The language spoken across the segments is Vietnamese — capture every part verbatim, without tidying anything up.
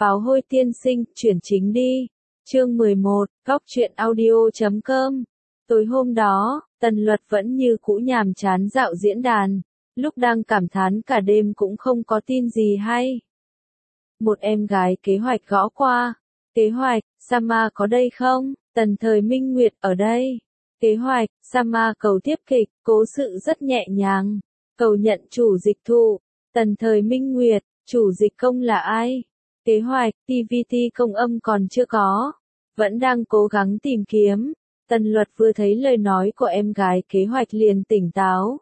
Pháo hôi tiên sinh, chuyển chính đi. Chương mười một, góc truyện audio chấm com. Tối hôm đó, Tần Luật vẫn như cũ nhàm chán dạo diễn đàn, lúc đang cảm thán cả đêm cũng không có tin gì hay. Một em gái kế hoạch gõ qua. Kế hoạch, Sama có đây không? Tần Thời Minh Nguyệt ở đây. Kế hoạch, Sama cầu tiếp kịch, cố sự rất nhẹ nhàng. Cầu nhận chủ dịch thụ. Tần Thời Minh Nguyệt, chủ dịch công là ai? Kế hoạch, tê vê tê công âm còn chưa có. Vẫn đang cố gắng tìm kiếm. Tần Luật vừa thấy lời nói của em gái kế hoạch liền tỉnh táo.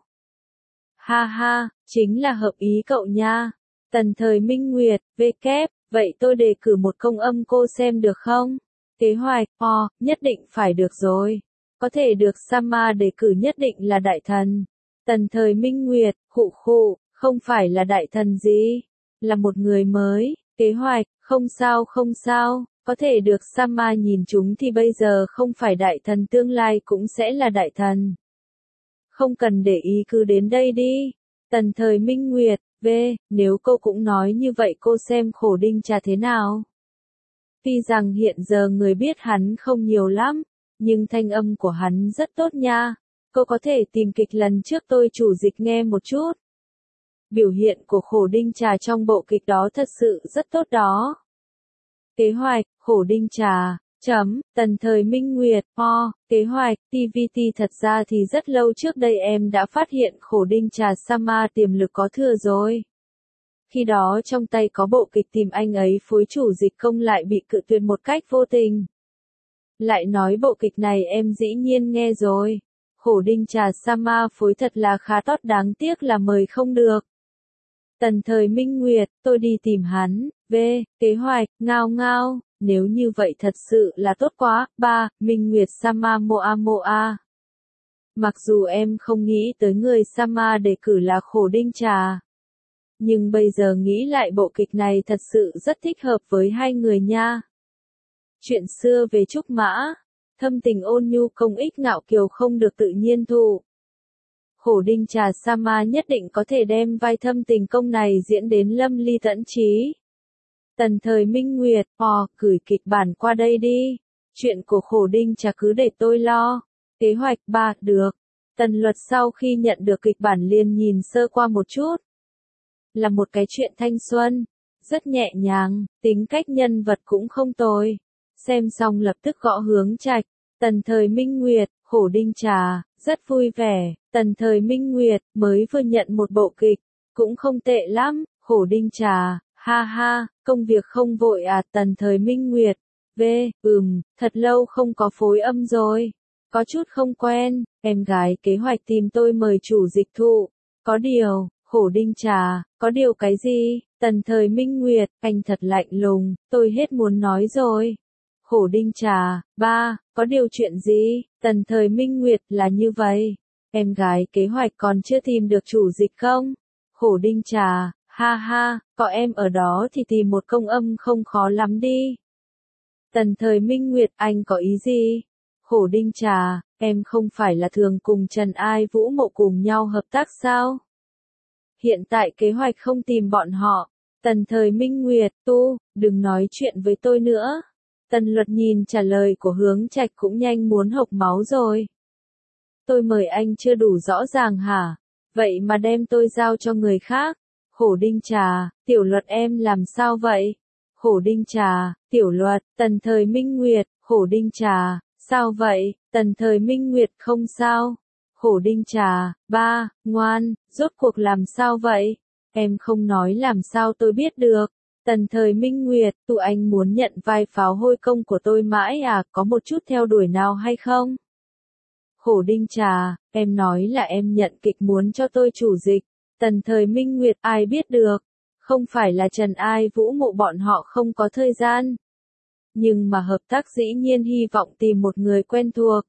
Ha ha, chính là hợp ý cậu nha. Tần Thời Minh Nguyệt, vê kép, vậy tôi đề cử một công âm cô xem được không? Kế hoạch, o, nhất định phải được rồi. Có thể được Sama đề cử nhất định là đại thần. Tần Thời Minh Nguyệt, khụ khụ, không phải là đại thần gì, là một người mới. Kế hoạch, không sao không sao, có thể được Sama nhìn chúng thì bây giờ không phải đại thần tương lai cũng sẽ là đại thần. Không cần để ý cứ đến đây đi. Tần Thời Minh Nguyệt, v, nếu cô cũng nói như vậy cô xem khổ đinh trà thế nào? Tuy rằng hiện giờ người biết hắn không nhiều lắm, nhưng thanh âm của hắn rất tốt nha. Cô có thể tìm kịch lần trước tôi chủ dịch nghe một chút. Biểu hiện của khổ đinh trà trong bộ kịch đó thật sự rất tốt đó. Kế hoạch, khổ đinh trà, chấm, Tần Thời Minh Nguyệt, o, kế hoạch, tê vê tê thật ra thì rất lâu trước đây em đã phát hiện khổ đinh trà Sama tiềm lực có thừa rồi. Khi đó trong tay có bộ kịch tìm anh ấy phối chủ dịch công lại bị cự tuyệt một cách vô tình. Lại nói bộ kịch này em dĩ nhiên nghe rồi. Khổ đinh trà Sama phối thật là khá tốt, đáng tiếc là mời không được. Tần Thời Minh Nguyệt, tôi đi tìm hắn. V, kế hoạch, ngao ngao, nếu như vậy thật sự là tốt quá. Ba, Minh Nguyệt Sama Moa Moa. Mặc dù em không nghĩ tới người Sama đề cử là khổ đinh trà, nhưng bây giờ nghĩ lại bộ kịch này thật sự rất thích hợp với hai người nha. Chuyện xưa về Trúc Mã, thâm tình ôn nhu công ích ngạo kiều không được tự nhiên thụ. Khổ đinh trà Sama nhất định có thể đem vai thâm tình công này diễn đến lâm ly tẫn trí. Tần Thời Minh Nguyệt, ò, gửi kịch bản qua đây đi. Chuyện của khổ đinh trà cứ để tôi lo. Kế hoạch ba, được. Tần Luật sau khi nhận được kịch bản liền nhìn sơ qua một chút. Là một cái chuyện thanh xuân, rất nhẹ nhàng, tính cách nhân vật cũng không tồi. Xem xong lập tức gõ hướng trạch. Tần Thời Minh Nguyệt, khổ đinh trà, rất vui vẻ. Tần Thời Minh Nguyệt, mới vừa nhận một bộ kịch, cũng không tệ lắm. Khổ đinh trà, ha ha, công việc không vội à? Tần Thời Minh Nguyệt, v, ừm, thật lâu không có phối âm rồi. Có chút không quen, em gái kế hoạch tìm tôi mời chủ dịch thụ. Có điều, khổ đinh trà, có điều cái gì? Tần Thời Minh Nguyệt, anh thật lạnh lùng, tôi hết muốn nói rồi. Khổ đinh trà, ba, có điều chuyện gì? Tần Thời Minh Nguyệt, là như vậy. Em gái kế hoạch còn chưa tìm được chủ dịch không? Khổ đinh trà, ha ha, có em ở đó thì tìm một công âm không khó lắm đi. Tần Thời Minh Nguyệt, anh có ý gì? Khổ đinh trà, em không phải là thường cùng Trần Ai Vũ Mộ cùng nhau hợp tác sao? Hiện tại kế hoạch không tìm bọn họ. Tần Thời Minh Nguyệt, tu, đừng nói chuyện với tôi nữa. Tần Luật nhìn trả lời của hướng trạch cũng nhanh muốn hộc máu rồi. Tôi mời anh chưa đủ rõ ràng hả? Vậy mà đem tôi giao cho người khác. Khổ đinh trà, Tiểu Luật em làm sao vậy? Khổ đinh trà, Tiểu Luật, Tần Thời Minh Nguyệt, khổ đinh trà, sao vậy? Tần Thời Minh Nguyệt, không sao. Khổ đinh trà, ba, ngoan, rốt cuộc làm sao vậy? Em không nói làm sao tôi biết được. Tần Thời Minh Nguyệt, tụi anh muốn nhận vai pháo hôi công của tôi mãi à, có một chút theo đuổi nào hay không? Khổ đinh trà, em nói là em nhận kịch muốn cho tôi chủ dịch. Tần Thời Minh Nguyệt, ai biết được. Không phải là Trần Ai Vũ Mộ bọn họ không có thời gian. Nhưng mà hợp tác dĩ nhiên hy vọng tìm một người quen thuộc.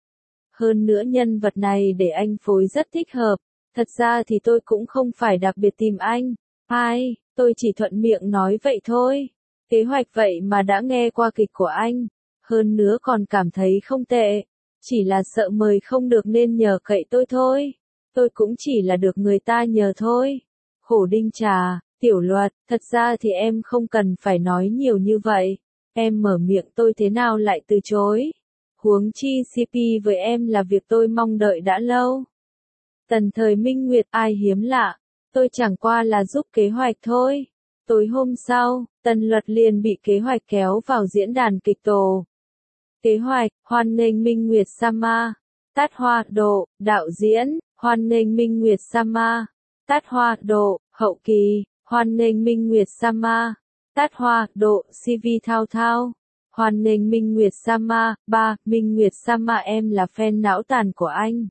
Hơn nữa nhân vật này để anh phối rất thích hợp. Thật ra thì tôi cũng không phải đặc biệt tìm anh. Ai, tôi chỉ thuận miệng nói vậy thôi. Kế hoạch vậy mà đã nghe qua kịch của anh. Hơn nữa còn cảm thấy không tệ. Chỉ là sợ mời không được nên nhờ cậy tôi thôi. Tôi cũng chỉ là được người ta nhờ thôi. Khổ đinh trà, Tiểu Luật, thật ra thì em không cần phải nói nhiều như vậy. Em mở miệng tôi thế nào lại từ chối. Huống chi xê pê với em là việc tôi mong đợi đã lâu. Tần Thời Minh Nguyệt, ai hiếm lạ. Tôi chẳng qua là giúp kế hoạch thôi. Tối hôm sau, Tần Luật liền bị kế hoạch kéo vào diễn đàn kịch tổ. Kế hoạch, hoan nghênh Minh Nguyệt Sama. Tát Hoa Độ, đạo diễn, hoan nghênh Minh Nguyệt Sama. Tát Hoa Độ, hậu kỳ, hoan nghênh Minh Nguyệt Sama. Tát Hoa Độ, xê vê Thao Thao. Hoan nghênh Minh Nguyệt Sama. Ba, Minh Nguyệt Sama, em là fan não tàn của anh.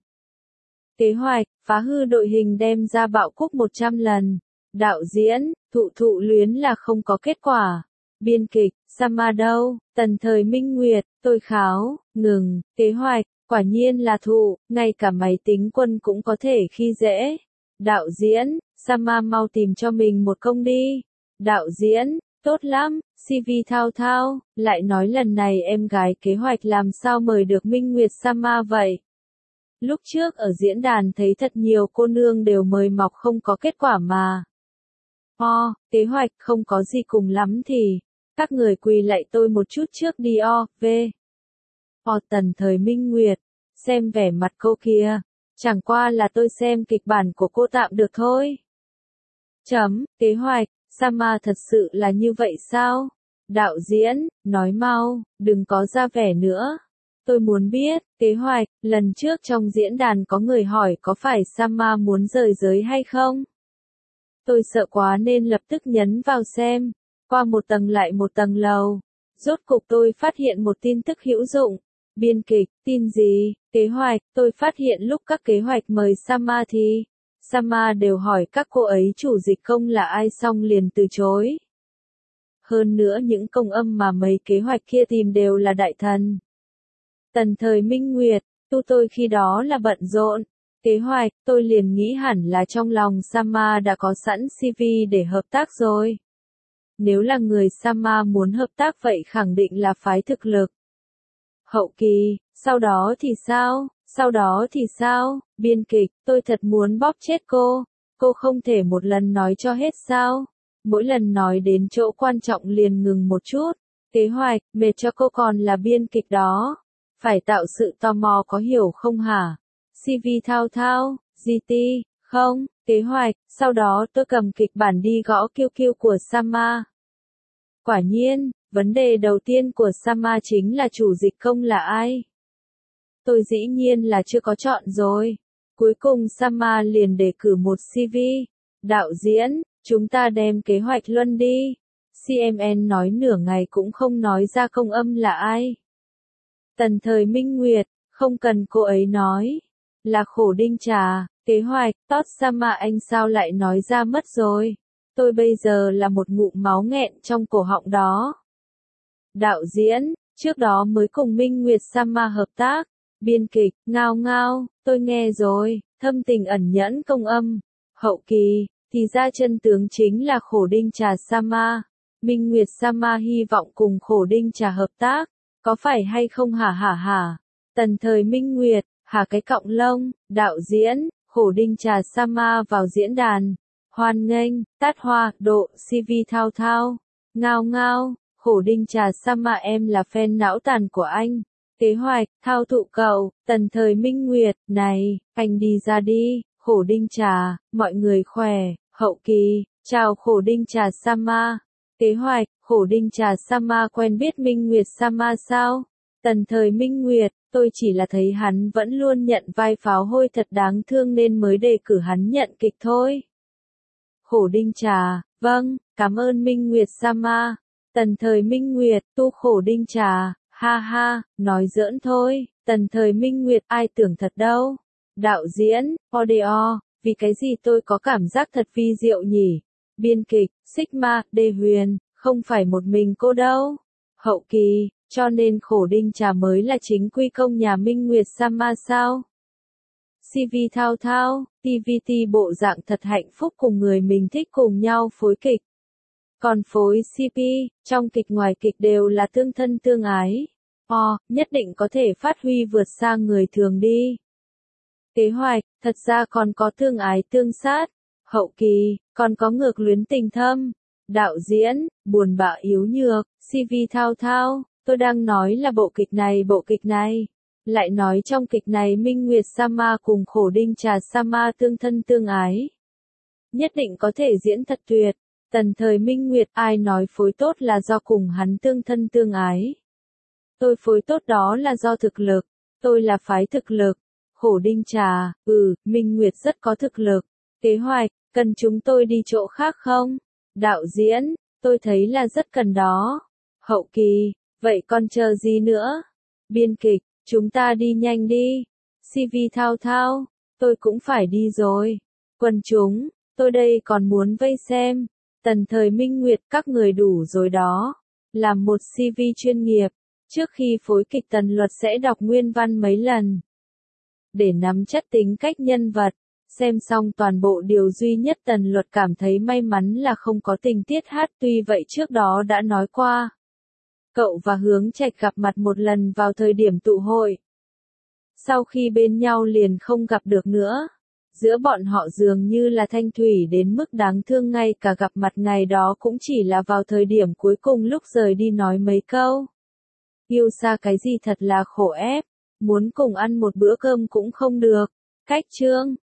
Kế hoạch, phá hư đội hình đem ra bạo cúc một trăm lần. Đạo diễn, thụ thụ luyến là không có kết quả. Biên kịch, Sama đâu, Tần Thời Minh Nguyệt, tôi kháo, ngừng, kế hoạch, quả nhiên là thụ, ngay cả máy tính quân cũng có thể khi dễ. Đạo diễn, Sama mau tìm cho mình một công đi. Đạo diễn, tốt lắm, xê vê Thao Thao, lại nói lần này em gái kế hoạch làm sao mời được Minh Nguyệt Sama vậy? Lúc trước ở diễn đàn thấy thật nhiều cô nương đều mời mọc không có kết quả mà. O, kế hoạch không có gì cùng lắm thì, các người quỳ lạy tôi một chút trước đi o, v. O Tần Thời Minh Nguyệt, xem vẻ mặt cô kia, chẳng qua là tôi xem kịch bản của cô tạm được thôi. Chấm, kế hoạch, Sama thật sự là như vậy sao? Đạo diễn, nói mau, đừng có ra vẻ nữa. Tôi muốn biết, kế hoạch, lần trước trong diễn đàn có người hỏi có phải Sama muốn rời giới hay không? Tôi sợ quá nên lập tức nhấn vào xem, qua một tầng lại một tầng lầu. Rốt cục tôi phát hiện một tin tức hữu dụng. Biên kịch, tin gì? Kế hoạch, tôi phát hiện lúc các kế hoạch mời Sama thì, Sama đều hỏi các cô ấy chủ dịch công là ai xong liền từ chối. Hơn nữa những công âm mà mấy kế hoạch kia tìm đều là đại thần. Tần Thời Minh Nguyệt, tu tôi khi đó là bận rộn. Kế hoạch, tôi liền nghĩ hẳn là trong lòng Sama đã có sẵn xê vê để hợp tác rồi. Nếu là người Sama muốn hợp tác vậy khẳng định là phái thực lực. Hậu kỳ, sau đó thì sao? Sau đó thì sao? Biên kịch, tôi thật muốn bóp chết cô. Cô không thể một lần nói cho hết sao? Mỗi lần nói đến chỗ quan trọng liền ngừng một chút. Kế hoạch, mệt cho cô còn là biên kịch đó. Phải tạo sự tò mò có hiểu không hả? xê vê Thao Thao, giê tê, không, kế hoạch, sau đó tôi cầm kịch bản đi gõ kiêu kiêu của Sama. Quả nhiên, vấn đề đầu tiên của Sama chính là chủ dịch công là ai? Tôi dĩ nhiên là chưa có chọn rồi. Cuối cùng Sama liền đề cử một xê vê. Đạo diễn, chúng ta đem kế hoạch luân đi. xê em en nói nửa ngày cũng không nói ra công âm là ai. Tần Thời Minh Nguyệt, không cần cô ấy nói. Là Khổ Đinh Trà, kế hoạch, tót Sama anh sao lại nói ra mất rồi. Tôi bây giờ là một ngụm máu nghẹn trong cổ họng đó. Đạo diễn, trước đó mới cùng Minh Nguyệt Sama hợp tác. Biên kịch, ngao ngao, tôi nghe rồi, thâm tình ẩn nhẫn công âm. Hậu kỳ, thì ra chân tướng chính là Khổ Đinh Trà Sama. Minh Nguyệt Sama hy vọng cùng Khổ Đinh Trà hợp tác. Có phải hay không hả hả hả? Tần Thời Minh Nguyệt, hả cái cọng lông, đạo diễn, Khổ Đinh Trà Sama vào diễn đàn. Hoan nghênh, Tát Hoa Độ, xê vê Thao Thao. Ngao ngao, Khổ Đinh Trà Sama em là fan não tàn của anh. Kế hoạch, thao thụ cậu, Tần Thời Minh Nguyệt, này, anh đi ra đi, Khổ Đinh Trà, mọi người khỏe, hậu kỳ, chào Khổ Đinh Trà Sama. Kế hoạch, Khổ Đinh Trà Sama quen biết Minh Nguyệt Sama sao? Tần Thời Minh Nguyệt, tôi chỉ là thấy hắn vẫn luôn nhận vai pháo hôi thật đáng thương nên mới đề cử hắn nhận kịch thôi. Khổ Đinh Trà, vâng, cảm ơn Minh Nguyệt Sama. Tần Thời Minh Nguyệt, tu Khổ Đinh Trà, ha ha, nói giỡn thôi. Tần Thời Minh Nguyệt, ai tưởng thật đâu. Đạo diễn, audio, vì cái gì tôi có cảm giác thật vi diệu nhỉ? Biên kịch, Sigma, Đê Huyền, không phải một mình cô đâu. Hậu kỳ, cho nên Khổ Đinh Trà mới là chính quy công nhà Minh Nguyệt Sama sao? xê vê Thao Thao, tê vê tê bộ dạng thật hạnh phúc cùng người mình thích cùng nhau phối kịch. Còn phối xê pê, trong kịch ngoài kịch đều là tương thân tương ái. O, nhất định có thể phát huy vượt xa người thường đi. Kế hoạch, thật ra còn có tương ái tương sát. Hậu kỳ, còn có ngược luyến tình thâm. Đạo diễn, buồn bã yếu nhược, xê vê thao thao, tôi đang nói là bộ kịch này bộ kịch này. Lại nói trong kịch này Minh Nguyệt Sama cùng Khổ Đinh Trà Sama tương thân tương ái. Nhất định có thể diễn thật tuyệt. Tần thời Minh Nguyệt ai nói phối tốt là do cùng hắn tương thân tương ái. Tôi phối tốt đó là do thực lực, tôi là phái thực lực. Khổ Đinh Trà, ừ, Minh Nguyệt rất có thực lực. Kế hoạch, cần chúng tôi đi chỗ khác không? Đạo diễn, tôi thấy là rất cần đó. Hậu kỳ, vậy còn chờ gì nữa? Biên kịch, chúng ta đi nhanh đi. xê vê thao thao, tôi cũng phải đi rồi. Quần chúng, tôi đây còn muốn vây xem. Tần thời Minh Nguyệt các người đủ rồi đó. Làm một xê vê chuyên nghiệp, trước khi phối kịch Tần Luật sẽ đọc nguyên văn mấy lần. Để nắm chất tính cách nhân vật, xem xong toàn bộ điều duy nhất Tần Luật cảm thấy may mắn là không có tình tiết hát tuy vậy trước đó đã nói qua. Cậu và Hướng Trạch gặp mặt một lần vào thời điểm tụ hội. Sau khi bên nhau liền không gặp được nữa. Giữa bọn họ dường như là thanh thủy đến mức đáng thương ngay cả gặp mặt ngày đó cũng chỉ là vào thời điểm cuối cùng lúc rời đi nói mấy câu. Yêu xa cái gì thật là khổ ép, muốn cùng ăn một bữa cơm cũng không được. Cách chương